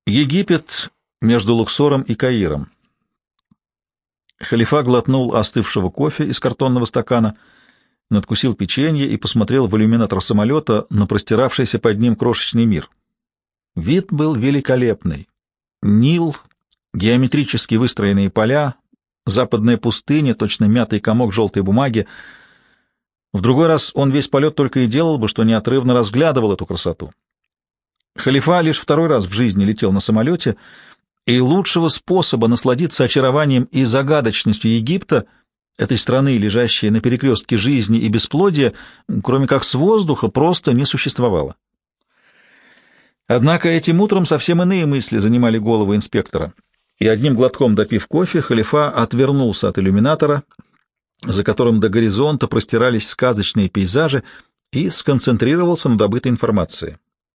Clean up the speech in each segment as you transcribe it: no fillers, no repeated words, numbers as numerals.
Египет между Луксором и Каиром. Халифа глотнул остывшего кофе из картонного стакана, надкусил печенье и посмотрел в иллюминатор самолета на простиравшийся под ним крошечный мир. Вид был великолепный. Нил, геометрически выстроенные поля, западная пустыня, точно мятый комок желтой бумаги. В другой раз он весь полет только и делал бы, что неотрывно разглядывал эту красоту. Халифа лишь второй раз в жизни летел на самолете, и лучшего способа насладиться очарованием и загадочностью Египта, этой страны, лежащей на перекрестке жизни и бесплодия, кроме как с воздуха, просто не существовало. Однако этим утром совсем иные мысли занимали голову инспектора, и одним глотком допив кофе, Халифа отвернулся от иллюминатора, за которым до горизонта простирались сказочные пейзажи, и сконцентрировался на добытой информации.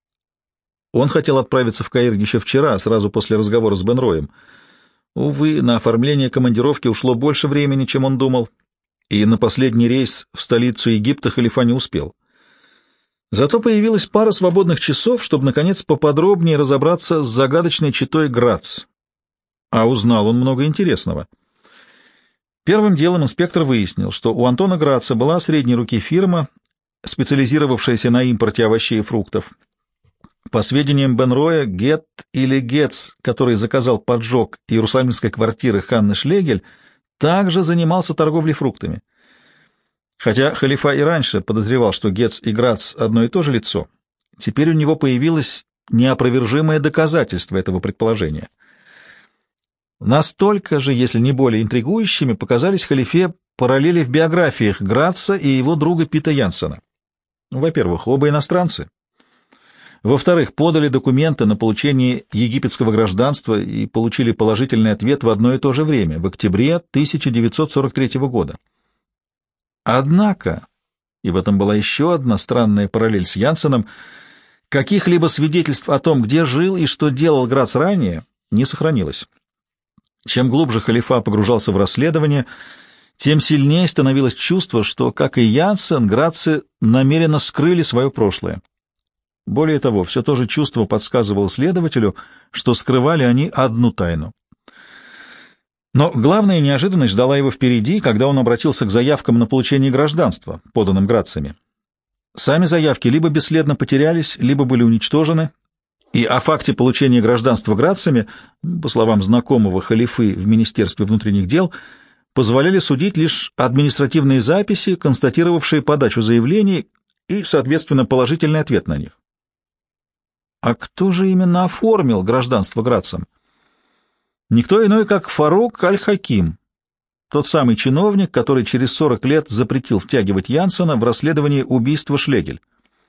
Он хотел отправиться в Каир еще вчера, сразу после разговора с Бен-Роем. Увы, на оформление командировки ушло больше времени, чем он думал, и на последний рейс в столицу Египта Халифа не успел. Зато появилась пара свободных часов, чтобы, наконец, поподробнее разобраться с загадочной читой Грац. А узнал он много интересного. Первым делом инспектор выяснил, что у Антона Граца была средней руки фирма, специализировавшаяся на импорте овощей и фруктов. По сведениям Бен-Роя, Гет или Гетц, который заказал поджог иерусалимской квартиры Ханны Шлегель, также занимался торговлей фруктами. Хотя Халифа и раньше подозревал, что Гетц и Грац одно и то же лицо, теперь у него появилось неопровержимое доказательство этого предположения. Настолько же, если не более интригующими, показались Халифе параллели в биографиях Граца и его друга Пита Янсена. Во-первых, оба иностранцы. Во-вторых, подали документы на получение египетского гражданства и получили положительный ответ в одно и то же время, в октябре 1943 года. Однако, и в этом была еще одна странная параллель с Янсеном, каких-либо свидетельств о том, где жил и что делал Грац ранее, не сохранилось. Чем глубже Халифа погружался в расследование, тем сильнее становилось чувство, что, как и Янсен, Грацы намеренно скрыли свое прошлое. Более того, все то же чувство подсказывало следователю, что скрывали они одну тайну. Но главная неожиданность ждала его впереди, когда он обратился к заявкам на получение гражданства, поданным Грацами. Сами заявки либо бесследно потерялись, либо были уничтожены, и о факте получения гражданства Грацами, по словам знакомого Халифы в Министерстве внутренних дел, позволяли судить лишь административные записи, констатировавшие подачу заявлений и, соответственно, положительный ответ на них. А кто же именно оформил гражданство Грацам? Никто иной, как Фарук Аль-Хаким, тот самый чиновник, который через 40 лет запретил втягивать Янсена в расследование убийства Шлегель.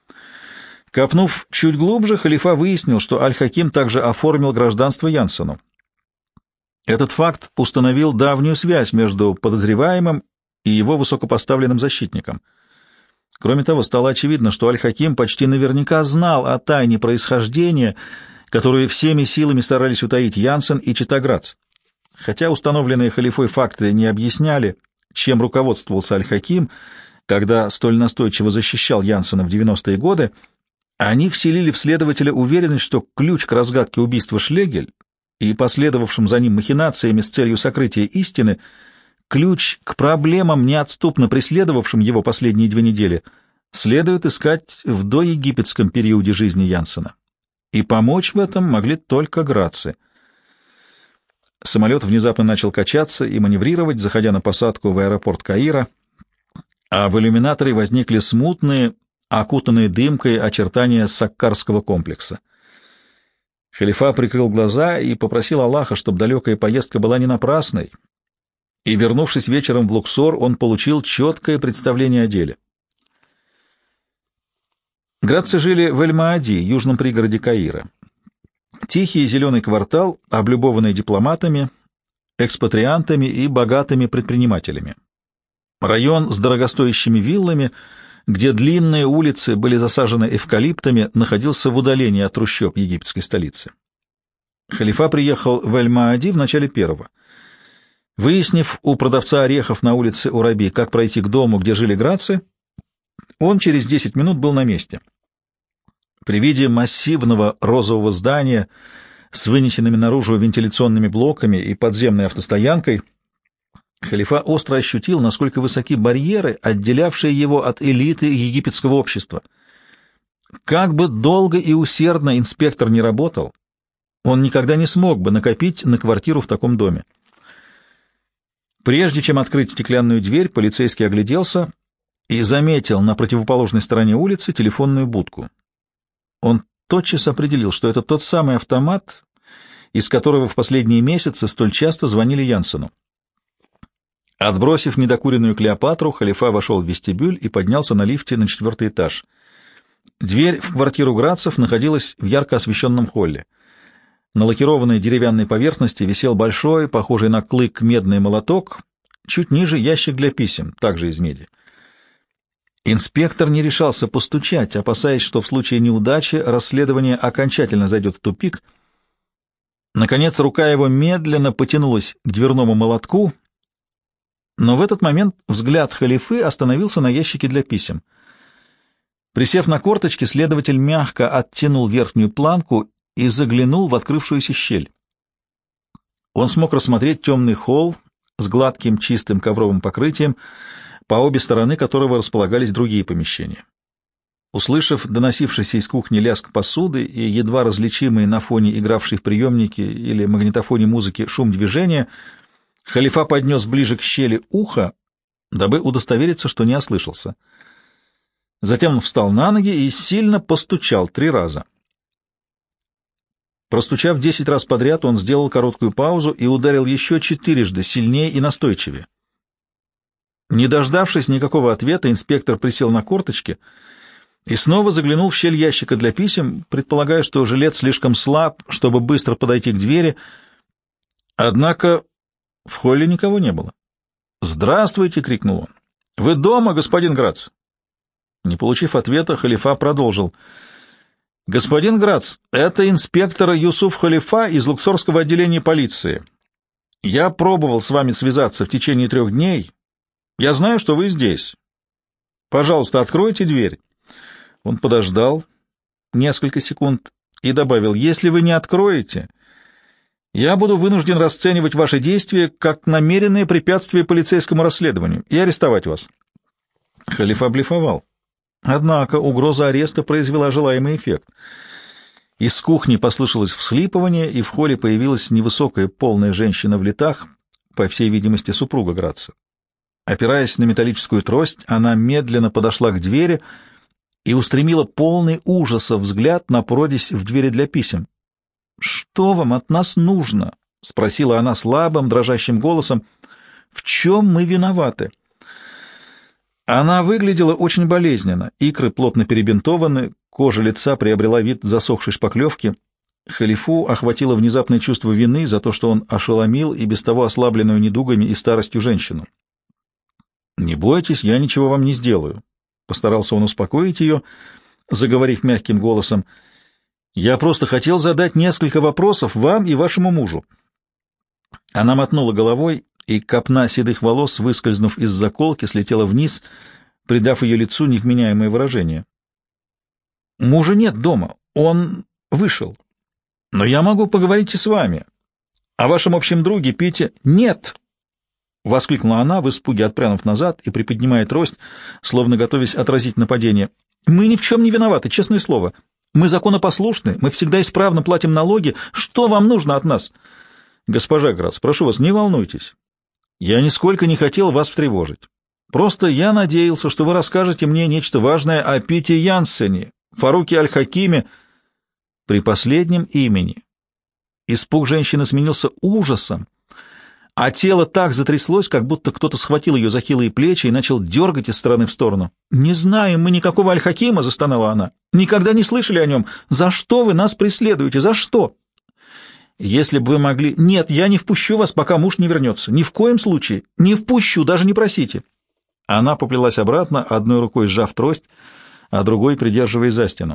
Копнув чуть глубже, Халифа выяснил, что Аль-Хаким также оформил гражданство Янсену. Этот факт установил давнюю связь между подозреваемым и его высокопоставленным защитником. Кроме того, стало очевидно, что Аль-Хаким почти наверняка знал о тайне происхождения, которую всеми силами старались утаить Янсен и чита Грац. Хотя установленные Халифой факты не объясняли, чем руководствовался Аль-Хаким, когда столь настойчиво защищал Янсена в 90-е годы, они вселили в следователя уверенность, что ключ к разгадке убийства Шлегель и последовавшим за ним махинациями с целью сокрытия истины, ключ к проблемам, неотступно преследовавшим его последние 2 недели, следует искать в доегипетском периоде жизни Янсена. И помочь в этом могли только Грацы. Самолет внезапно начал качаться и маневрировать, заходя на посадку в аэропорт Каира, а в иллюминаторе возникли смутные, окутанные дымкой очертания Саккарского комплекса. Халифа прикрыл глаза и попросил Аллаха, чтобы далекая поездка была не напрасной, и, вернувшись вечером в Луксор, он получил четкое представление о деле. Грацы жили в Эль-Маади, южном пригороде Каира. Тихий зеленый квартал, облюбованный дипломатами, экспатриантами и богатыми предпринимателями. Район с дорогостоящими виллами, где длинные улицы были засажены эвкалиптами, находился в удалении от трущоб египетской столицы. Халифа приехал в Эль-Маади в начале 1-го. Выяснив у продавца орехов на улице Ураби, как пройти к дому, где жили Грацы, он через 10 минут был на месте. При виде массивного розового здания с вынесенными наружу вентиляционными блоками и подземной автостоянкой, халифа остро ощутил, насколько высоки барьеры, отделявшие его от элиты египетского общества. Как бы долго и усердно инспектор не работал, он никогда не смог бы накопить на квартиру в таком доме. Прежде чем открыть стеклянную дверь, полицейский огляделся и заметил на противоположной стороне улицы телефонную будку. Он тотчас определил, что это тот самый автомат, из которого в последние месяцы столь часто звонили Янсену. Отбросив недокуренную Клеопатру, халифа вошел в вестибюль и поднялся на лифте на 4-й этаж. Дверь в квартиру Грацев находилась в ярко освещенном холле. На лакированной деревянной поверхности висел большой, похожий на клык, медный молоток, чуть ниже ящик для писем, также из меди. Инспектор не решался постучать, опасаясь, что в случае неудачи расследование окончательно зайдет в тупик. Наконец рука его медленно потянулась к дверному молотку, но в этот момент взгляд халифы остановился на ящике для писем. Присев на корточки, следователь мягко оттянул верхнюю планку и заглянул в открывшуюся щель. Он смог рассмотреть темный холл с гладким чистым ковровым покрытием, по обе стороны которого располагались другие помещения. Услышав доносившийся из кухни лязг посуды и едва различимый на фоне игравшей в приемнике или магнитофоне музыки шум движения, халифа поднес ближе к щели ухо, дабы удостовериться, что не ослышался. Затем он встал на ноги и сильно постучал 3 раза. Простучав 10 раз подряд, он сделал короткую паузу и ударил еще 4 сильнее и настойчивее. Не дождавшись никакого ответа, инспектор присел на корточки и снова заглянул в щель ящика для писем, предполагая, что жилет слишком слаб, чтобы быстро подойти к двери. Однако в холле никого не было. «Здравствуйте!» — крикнул он. «Вы дома, господин Грац?» Не получив ответа, халифа продолжил. «Господин Грац, это инспектор Юсуф Халифа из Луксорского отделения полиции. Я пробовал с вами связаться в течение 3 дней. Я знаю, что вы здесь. Пожалуйста, откройте дверь». Он подождал несколько секунд и добавил: «Если вы не откроете, я буду вынужден расценивать ваши действия как намеренное препятствие полицейскому расследованию и арестовать вас». Халифа блефовал. Однако угроза ареста произвела желаемый эффект. Из кухни послышалось всхлипывание, и в холле появилась невысокая полная женщина в летах, по всей видимости, супруга Граца. Опираясь на металлическую трость, она медленно подошла к двери и устремила полный ужаса взгляд на прорезь в двери для писем. «Что вам от нас нужно?» — спросила она слабым, дрожащим голосом. «В чем мы виноваты?» Она выглядела очень болезненно, икры плотно перебинтованы, кожа лица приобрела вид засохшей шпаклевки. Халифу охватило внезапное чувство вины за то, что он ошеломил и без того ослабленную недугами и старостью женщину. «Не бойтесь, я ничего вам не сделаю», — постарался он успокоить ее, заговорив мягким голосом. «Я просто хотел задать несколько вопросов вам и вашему мужу». Она мотнула головой, и копна седых волос, выскользнув из заколки, слетела вниз, придав ее лицу невменяемое выражение. «Мужа нет дома, он вышел. Но я могу поговорить и с вами. О вашем общем друге Пите...» «Нет!» — воскликнула она, в испуге отпрянув назад и приподнимая трость, словно готовясь отразить нападение. «Мы ни в чем не виноваты, честное слово. Мы законопослушны, мы всегда исправно платим налоги. Что вам нужно от нас?» «Госпожа Грац, прошу вас, не волнуйтесь. Я нисколько не хотел вас встревожить. Просто я надеялся, что вы расскажете мне нечто важное о Пите Янсене, Фаруке Аль-Хакиме». При последнем имени испуг женщины сменился ужасом, а тело так затряслось, как будто кто-то схватил ее за хилые плечи и начал дергать из стороны в сторону. «Не знаем мы никакого Аль-Хакима», — застонала она. «Никогда не слышали о нем. За что вы нас преследуете? За что?» «Если бы вы могли...» «Нет, я не впущу вас, пока муж не вернется. Ни в коем случае. Не впущу, даже не просите». Она поплелась обратно, одной рукой сжав трость, а другой придерживая за стену.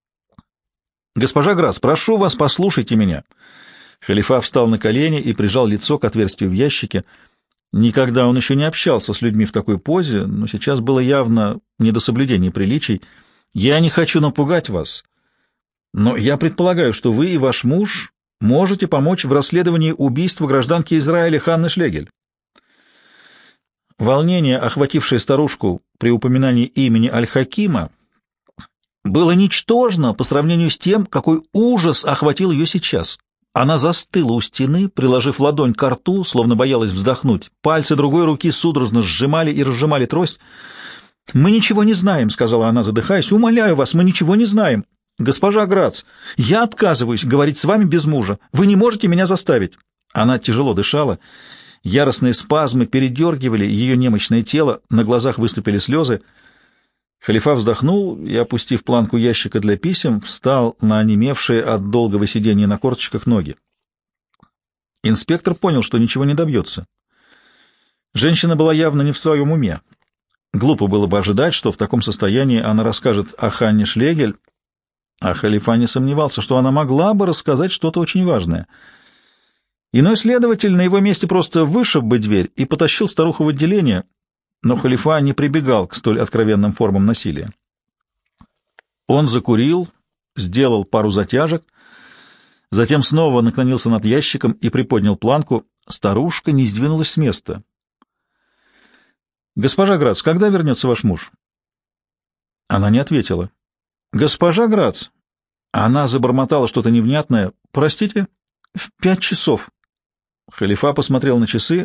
«Госпожа Грац, прошу вас, послушайте меня». Халифа встал на колени и прижал лицо к отверстию в ящике. Никогда он еще не общался с людьми в такой позе, но сейчас было явно не до соблюдения приличий. «Я не хочу напугать вас, но я предполагаю, что вы и ваш муж можете помочь в расследовании убийства гражданки Израиля Ханны Шлегель. Волнение, охватившее старушку при упоминании имени Аль-Хакима, было ничтожно по сравнению с тем, какой ужас охватил ее сейчас. Она застыла у стены, приложив ладонь к рту, словно боялась вздохнуть. Пальцы другой руки судорожно сжимали и разжимали трость. «Мы ничего не знаем», — сказала она, задыхаясь. «Умоляю вас, мы ничего не знаем. Госпожа Грац, я отказываюсь говорить с вами без мужа. Вы не можете меня заставить». Она тяжело дышала. Яростные спазмы передергивали ее немощное тело, на глазах выступили слезы. Халифа вздохнул и, опустив планку ящика для писем, встал на онемевшие от долгого сидения на корточках ноги. Инспектор понял, что ничего не добьется. Женщина была явно не в своем уме. Глупо было бы ожидать, что в таком состоянии она расскажет о Ханне Шлегель, а Халифа не сомневался, что она могла бы рассказать что-то очень важное. Иной следователь на его месте просто вышиб бы дверь и потащил старуху в отделение, но Халифа не прибегал к столь откровенным формам насилия. Он закурил, сделал пару затяжек, затем снова наклонился над ящиком и приподнял планку. Старушка не сдвинулась с места. «Госпожа Грац, когда вернется ваш муж?» Она не ответила. «Госпожа Грац?» Она забормотала что-то невнятное. «Простите? В 5 часов». Халифа посмотрел на часы.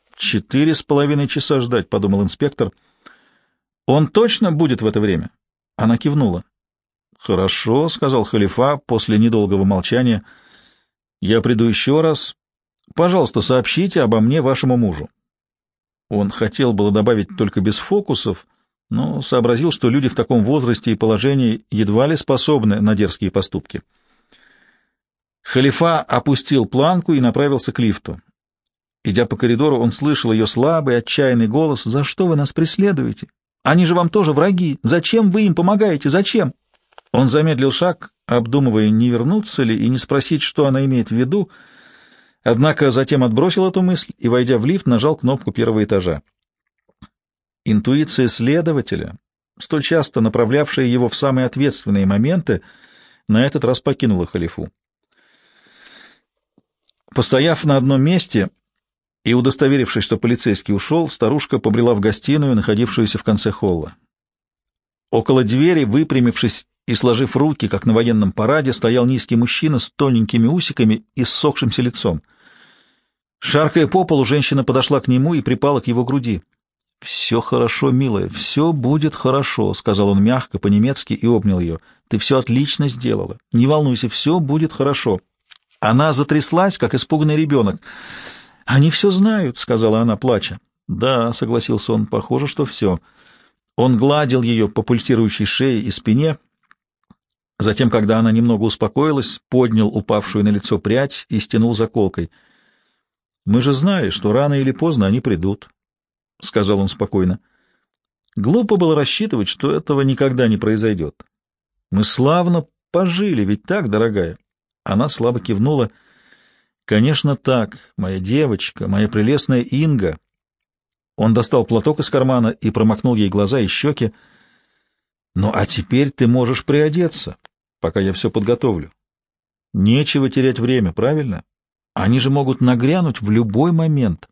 4,5 часа ждать, — подумал инспектор. «Он точно будет в это время?» Она кивнула. «Хорошо», — сказал Халифа после недолгого молчания. «Я приду еще раз. Пожалуйста, сообщите обо мне вашему мужу». Он хотел было добавить только без фокусов, но сообразил, что люди в таком возрасте и положении едва ли способны на дерзкие поступки. Халифа опустил планку и направился к лифту. Идя по коридору, он слышал ее слабый, отчаянный голос. «За что вы нас преследуете? Они же вам тоже враги. Зачем вы им помогаете? Зачем?» Он замедлил шаг, обдумывая, не вернуться ли и не спросить, что она имеет в виду, однако затем отбросил эту мысль и, войдя в лифт, нажал кнопку первого этажа. Интуиция следователя, столь часто направлявшая его в самые ответственные моменты, на этот раз покинула Халифу. Постояв на одном месте и удостоверившись, что полицейский ушел, старушка побрела в гостиную, находившуюся в конце холла. Около двери, выпрямившись и сложив руки, как на военном параде, стоял низкий мужчина с тоненькими усиками и ссохшимся лицом. Шаркая по полу, женщина подошла к нему и припала к его груди. «Все хорошо, милая, все будет хорошо», — сказал он мягко, по-немецки, и обнял ее. «Ты все отлично сделала. Не волнуйся, все будет хорошо». Она затряслась, как испуганный ребенок. «Они все знают», — сказала она, плача. «Да», — согласился он, — «похоже, что все». Он гладил ее по пульсирующей шее и спине. Затем, когда она немного успокоилась, поднял упавшую на лицо прядь и стянул заколкой. «Мы же знали, что рано или поздно они придут», — сказал он спокойно. «Глупо было рассчитывать, что этого никогда не произойдет. Мы славно пожили, ведь так, дорогая?» Она слабо кивнула. «Конечно так, моя девочка, моя прелестная Инга». Он достал платок из кармана и промокнул ей глаза и щеки. «Ну, а теперь ты можешь приодеться, пока я все подготовлю. Нечего терять время, правильно? Они же могут нагрянуть в любой момент».